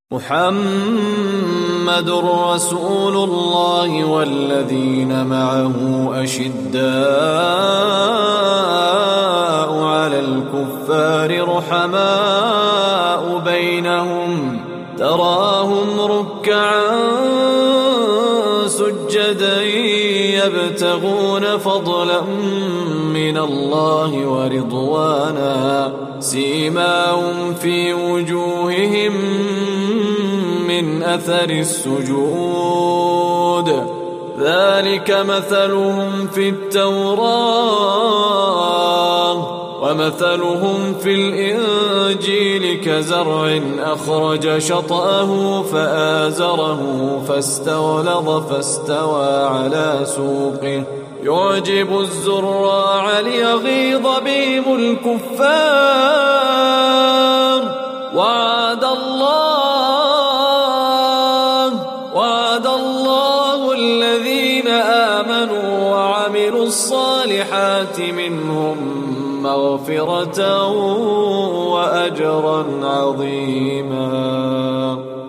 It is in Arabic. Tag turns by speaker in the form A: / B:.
A: محمد رسول الله والذين معه أشداء على الكفار رحماء بينهم تراهم ركعا سجدا يبتغون فضلا من الله ورضوانا سيماهم في وجوههم من أثر السجود ذلك مثلهم في التوراة ومثلهم في الإنجيل كزرع أخرج شطأه فآزره فاستغلظ فاستوى على سوقه يعجب الزراع ليغيظ بهم الكفار وعد الله الذين آمنوا وعملوا الصالحات منهم مغفرة وأجرا عظيما.